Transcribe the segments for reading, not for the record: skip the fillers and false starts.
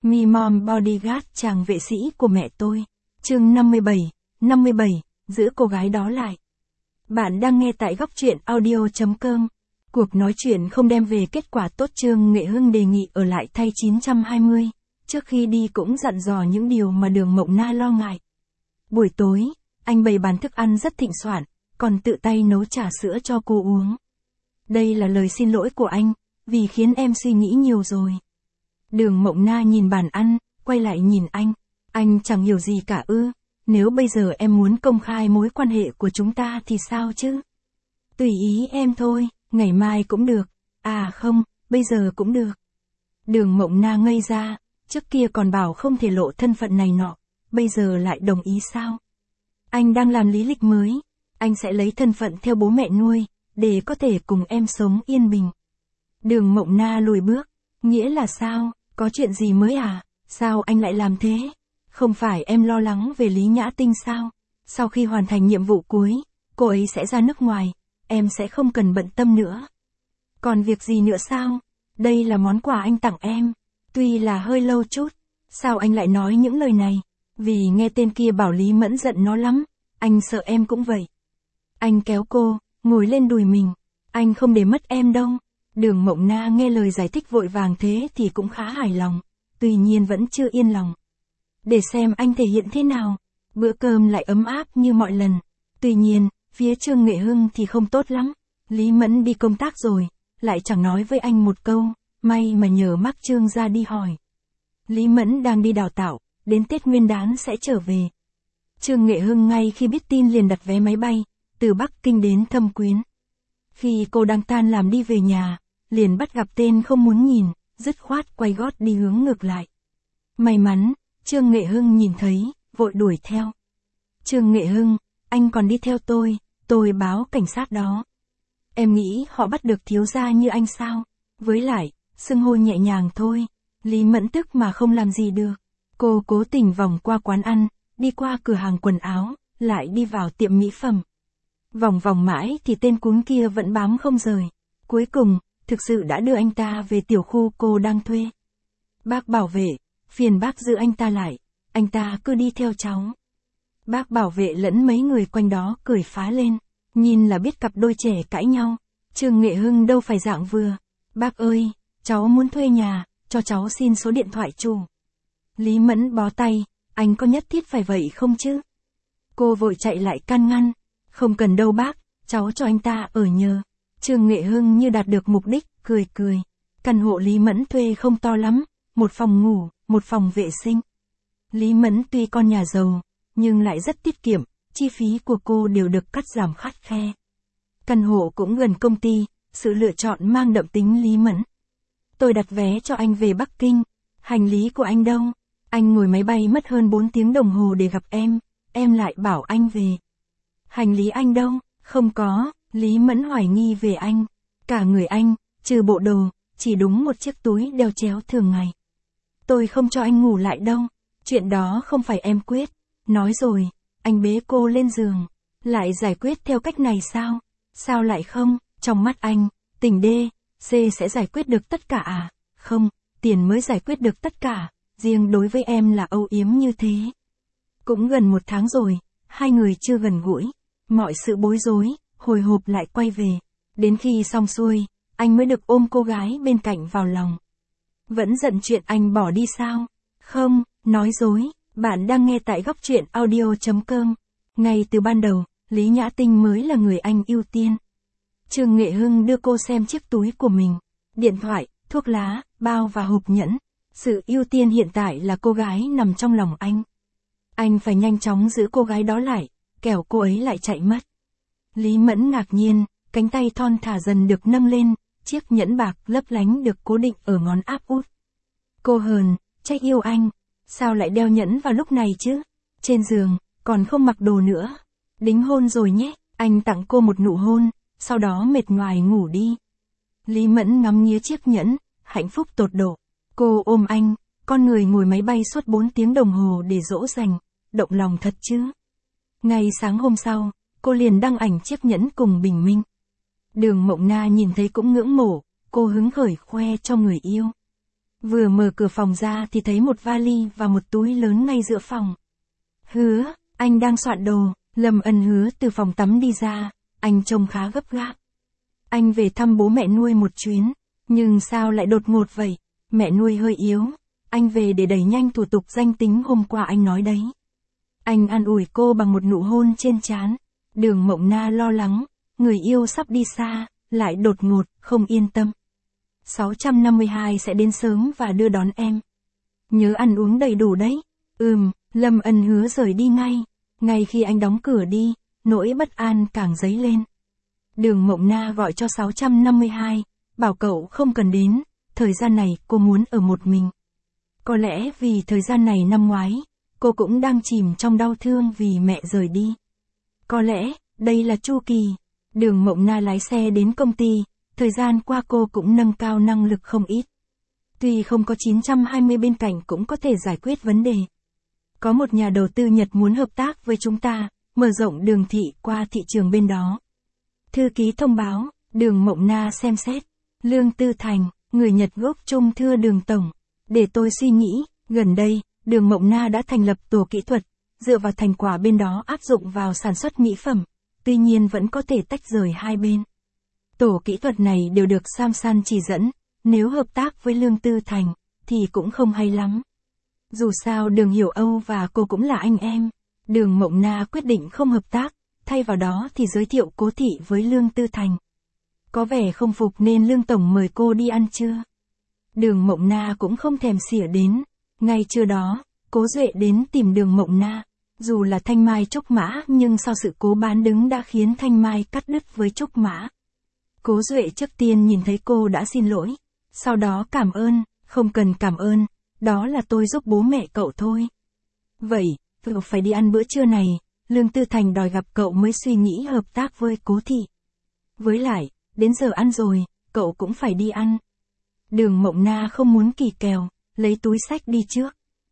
Me Mom Bodyguard chàng vệ sĩ của mẹ tôi. Chương 57, giữ cô gái đó lại. Bạn đang nghe tại góc truyện audio.com. Cuộc nói chuyện không đem về kết quả tốt. Trương Nghệ Hưng đề nghị ở lại thay 920. Trước khi đi cũng dặn dò những điều mà Đường Mộng Na lo ngại. Buổi tối, anh bày bàn thức ăn rất thịnh soạn, còn tự tay nấu trà sữa cho cô uống. Đây là lời xin lỗi của anh, vì khiến em suy nghĩ nhiều rồi. Đường Mộng Na nhìn bàn ăn, quay lại nhìn anh. Anh chẳng hiểu gì cả ư? Nếu bây giờ em muốn công khai mối quan hệ của chúng ta thì sao chứ? Tùy ý em thôi, ngày mai cũng được. À không, bây giờ cũng được. Đường Mộng Na ngây ra, trước kia còn bảo không thể lộ thân phận này nọ, bây giờ lại đồng ý sao? Anh đang làm lý lịch mới, anh sẽ lấy thân phận theo bố mẹ nuôi, để có thể cùng em sống yên bình. Đường Mộng Na lùi bước, nghĩa là sao? Có chuyện gì mới à? Sao anh lại làm thế? Không phải em lo lắng về Lý Nhã Tinh sao? Sau khi hoàn thành nhiệm vụ cuối, cô ấy sẽ ra nước ngoài, em sẽ không cần bận tâm nữa. Còn việc gì nữa sao? Đây là món quà anh tặng em. Tuy là hơi lâu chút. Sao anh lại nói những lời này? Vì nghe tên kia bảo Lý Mẫn giận nó lắm. Anh sợ em cũng vậy. Anh kéo cô, ngồi lên đùi mình. Anh không để mất em đâu. Đường Mộng Na nghe lời giải thích vội vàng thế thì cũng khá hài lòng. Tuy nhiên vẫn chưa yên lòng. Để xem anh thể hiện thế nào. Bữa cơm lại ấm áp như mọi lần. Tuy nhiên, phía Trương Nghệ Hưng thì không tốt lắm. Lý Mẫn đi công tác rồi, lại chẳng nói với anh một câu. May mà nhờ mắc Trương ra đi hỏi. Lý Mẫn đang đi đào tạo, đến Tết Nguyên đán sẽ trở về. Trương Nghệ Hưng ngay khi biết tin liền đặt vé máy bay, từ Bắc Kinh đến Thâm Quyến. Khi cô đang tan làm đi về nhà, liền bắt gặp tên không muốn nhìn, dứt khoát quay gót đi hướng ngược lại. May mắn, Trương Nghệ Hưng nhìn thấy, vội đuổi theo. Trương Nghệ Hưng, anh còn đi theo tôi báo cảnh sát đó. Em nghĩ họ bắt được thiếu gia như anh sao? Với lại, xưng hô nhẹ nhàng thôi. Lý Mẫn tức mà không làm gì được. Cô cố tình vòng qua quán ăn, đi qua cửa hàng quần áo, lại đi vào tiệm mỹ phẩm. Vòng vòng mãi thì tên cún kia vẫn bám không rời. Cuối cùng, thực sự đã đưa anh ta về tiểu khu cô đang thuê. Bác bảo vệ, phiền bác giữ anh ta lại, anh ta cứ đi theo cháu. Bác bảo vệ lẫn mấy người quanh đó cười phá lên, nhìn là biết cặp đôi trẻ cãi nhau. Trương Nghệ Hưng đâu phải dạng vừa. Bác ơi, cháu muốn thuê nhà, cho cháu xin số điện thoại chủ. Lý Mẫn bó tay, anh có nhất thiết phải vậy không chứ? Cô vội chạy lại can ngăn. Không cần đâu bác, cháu cho anh ta ở nhờ. Trương Nghệ Hưng như đạt được mục đích, cười. Căn hộ Lý Mẫn thuê không to lắm, một phòng ngủ, một phòng vệ sinh. Lý Mẫn tuy con nhà giàu, nhưng lại rất tiết kiệm, chi phí của cô đều được cắt giảm khắt khe. Căn hộ cũng gần công ty, sự lựa chọn mang đậm tính Lý Mẫn. Tôi đặt vé cho anh về Bắc Kinh, hành lý của anh đâu? Anh ngồi máy bay mất hơn 4 tiếng đồng hồ để gặp em lại bảo anh về. Hành lý anh đâu? Không có, Lý Mẫn hoài nghi về anh. Cả người anh, trừ bộ đồ, chỉ đúng một chiếc túi đeo chéo thường ngày. Tôi không cho anh ngủ lại đâu, chuyện đó không phải em quyết. Nói rồi, anh bế cô lên giường. Lại giải quyết theo cách này sao? Sao lại không? Trong mắt anh, tình D, C sẽ giải quyết được tất cả à? Không, tiền mới giải quyết được tất cả, riêng đối với em là âu yếm như thế. Cũng gần 1 tháng rồi, hai người chưa gần gũi, mọi sự bối rối, hồi hộp lại quay về. Đến khi xong xuôi, anh mới được ôm cô gái bên cạnh vào lòng. Vẫn giận chuyện anh bỏ đi sao? Không, nói dối, bạn đang nghe tại góc truyện audio.com. Ngay từ ban đầu, Lý Nhã Tinh mới là người anh ưu tiên. Trương Nghệ Hưng đưa cô xem chiếc túi của mình, điện thoại, thuốc lá, bao và hộp nhẫn. Sự ưu tiên hiện tại là cô gái nằm trong lòng anh. Anh phải nhanh chóng giữ cô gái đó lại, kẻo cô ấy lại chạy mất. Lý Mẫn ngạc nhiên, cánh tay thon thả dần được nâng lên, chiếc nhẫn bạc lấp lánh được cố định ở ngón áp út. Cô hờn, trách yêu anh, sao lại đeo nhẫn vào lúc này chứ? Trên giường, còn không mặc đồ nữa. Đính hôn rồi nhé, anh tặng cô một nụ hôn, sau đó mệt nhoài ngủ đi. Lý Mẫn ngắm nghía chiếc nhẫn, hạnh phúc tột độ. Cô ôm anh, con người ngồi máy bay suốt 4 tiếng đồng hồ để dỗ dành, động lòng thật chứ. Ngày sáng hôm sau, cô liền đăng ảnh chiếc nhẫn cùng Bình Minh. Đường Mộng Na nhìn thấy cũng ngưỡng mộ, cô hứng khởi khoe cho người yêu. Vừa mở cửa phòng ra thì thấy một vali và một túi lớn ngay giữa phòng. Hứa, anh đang soạn đồ. Lâm Ân Hứa từ phòng tắm đi ra, anh trông khá gấp gáp. Anh về thăm bố mẹ nuôi một chuyến, nhưng sao lại đột ngột vậy? Mẹ nuôi hơi yếu, anh về để đẩy nhanh thủ tục danh tính hôm qua anh nói đấy. Anh an ủi cô bằng một nụ hôn trên trán. Đường Mộng Na lo lắng, người yêu sắp đi xa, lại đột ngột, không yên tâm. 652 sẽ đến sớm và đưa đón em. Nhớ ăn uống đầy đủ đấy. Lâm Ân Hứa rời đi ngay. Ngay khi anh đóng cửa đi, nỗi bất an càng dấy lên. Đường Mộng Na gọi cho 652, bảo cậu không cần đến, thời gian này cô muốn ở một mình. Có lẽ vì thời gian này năm ngoái, cô cũng đang chìm trong đau thương vì mẹ rời đi. Có lẽ, đây là chu kỳ. Đường Mộng Na lái xe đến công ty, thời gian qua cô cũng nâng cao năng lực không ít. Tuy không có 920 bên cạnh cũng có thể giải quyết vấn đề. Có một nhà đầu tư Nhật muốn hợp tác với chúng ta, mở rộng đường thị qua thị trường bên đó. Thư ký thông báo, Đường Mộng Na xem xét. Lương Tư Thành, người Nhật gốc Trung thưa Đường Tổng. Để tôi suy nghĩ, gần đây, Đường Mộng Na đã thành lập tổ kỹ thuật, dựa vào thành quả bên đó áp dụng vào sản xuất mỹ phẩm, tuy nhiên vẫn có thể tách rời hai bên. Tổ kỹ thuật này đều được Samsung chỉ dẫn, nếu hợp tác với Lương Tư Thành, thì cũng không hay lắm. Dù sao Đường Hiểu Âu và cô cũng là anh em. Đường Mộng Na quyết định không hợp tác, thay vào đó thì giới thiệu Cố Thị với Lương Tư Thành. Có vẻ không phục nên Lương Tổng mời cô đi ăn trưa. Đường Mộng Na cũng không thèm xỉa đến. Ngay trưa đó, Cố Duệ đến tìm Đường Mộng Na. Dù là Thanh Mai Trúc Mã nhưng sau sự cố bán đứng đã khiến Thanh Mai cắt đứt với Trúc Mã. Cố Duệ trước tiên nhìn thấy cô đã xin lỗi. Sau đó cảm ơn, không cần cảm ơn, đó là tôi giúp bố mẹ cậu thôi. Vậy, cậu phải đi ăn bữa trưa này, Lương Tư Thành đòi gặp cậu mới suy nghĩ hợp tác với Cố Thị. Với lại, đến giờ ăn rồi, cậu cũng phải đi ăn. Đường Mộng Na không muốn kỳ kèo, lấy túi xách đi trước.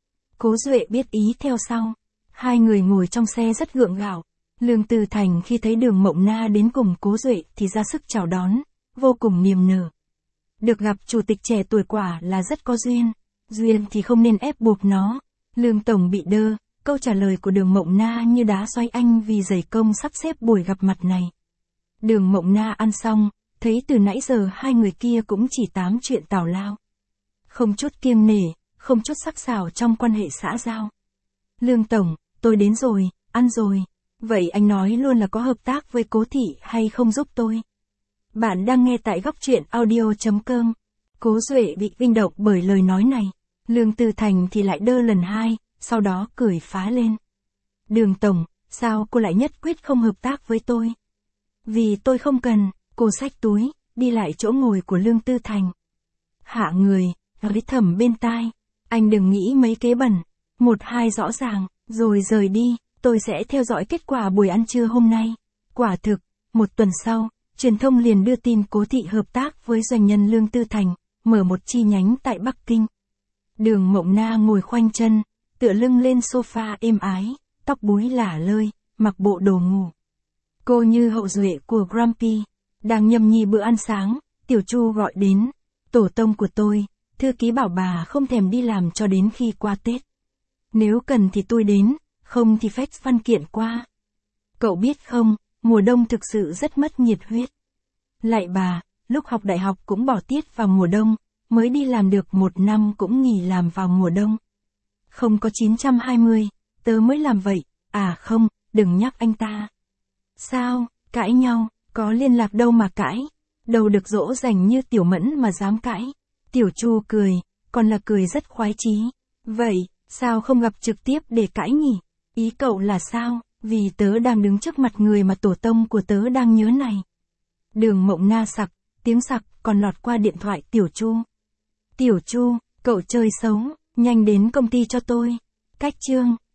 Cố Duệ biết ý theo sau. Hai người ngồi trong xe rất gượng gạo. Lương Tư Thành khi thấy Đường Mộng Na đến cùng Cố Duệ thì ra sức chào đón, vô cùng niềm nở. Được gặp chủ tịch trẻ tuổi quả là rất có duyên. Duyên thì không nên ép buộc nó. Lương Tổng bị đơ, câu trả lời của Đường Mộng Na như đá xoay anh vì dày công sắp xếp buổi gặp mặt này. Đường Mộng Na ăn xong, thấy từ nãy giờ hai người kia cũng chỉ tám chuyện tào lao. Không chút kiêng nể, không chút sắc sảo trong quan hệ xã giao. Lương Tổng, tôi đến rồi, ăn rồi. Vậy anh nói luôn là có hợp tác với Cố Thị hay không giúp tôi? Bạn đang nghe tại góc truyện audio.com. Cố Duệ bị kinh động bởi lời nói này. Lương Tư Thành thì lại đơ lần hai, sau đó cười phá lên. Đường Tổng, sao cô lại nhất quyết không hợp tác với tôi? Vì tôi không cần. Cô xách túi, đi lại chỗ ngồi của Lương Tư Thành. Hạ người, nói thầm bên tai. Anh đừng nghĩ mấy kế bẩn. Một hai rõ ràng, rồi rời đi. Tôi sẽ theo dõi kết quả buổi ăn trưa hôm nay. Quả thực, một tuần sau, truyền thông liền đưa tin Cố Thị hợp tác với doanh nhân Lương Tư Thành, mở một chi nhánh tại Bắc Kinh. Đường Mộng Na ngồi khoanh chân, tựa lưng lên sofa êm ái, tóc búi lả lơi, mặc bộ đồ ngủ. Cô như hậu duệ của Grumpy. Đang nhâm nhi bữa ăn sáng, Tiểu Chu gọi đến. Tổ tông của tôi, thư ký bảo bà không thèm đi làm cho đến khi qua Tết. Nếu cần thì tôi đến, không thì fax văn kiện qua. Cậu biết không, mùa đông thực sự rất mất nhiệt huyết. Lại bà, lúc học đại học cũng bỏ tiết vào mùa đông, mới đi làm được một năm cũng nghỉ làm vào mùa đông. Không có 920, tớ mới làm vậy. À không, đừng nhắc anh ta. Sao, cãi nhau, có liên lạc đâu mà cãi. Đâu được dỗ dành như Tiểu Mẫn mà dám cãi. Tiểu Chu cười, còn là cười rất khoái chí. Vậy, sao không gặp trực tiếp để cãi nhỉ? Ý cậu là sao? Vì tớ đang đứng trước mặt người mà tổ tông của tớ đang nhớ này. Đường Mộng Na sặc, tiếng sặc còn lọt qua điện thoại Tiểu Chu. Tiểu Chu, cậu chơi xấu, nhanh đến công ty cho tôi. Cách chương.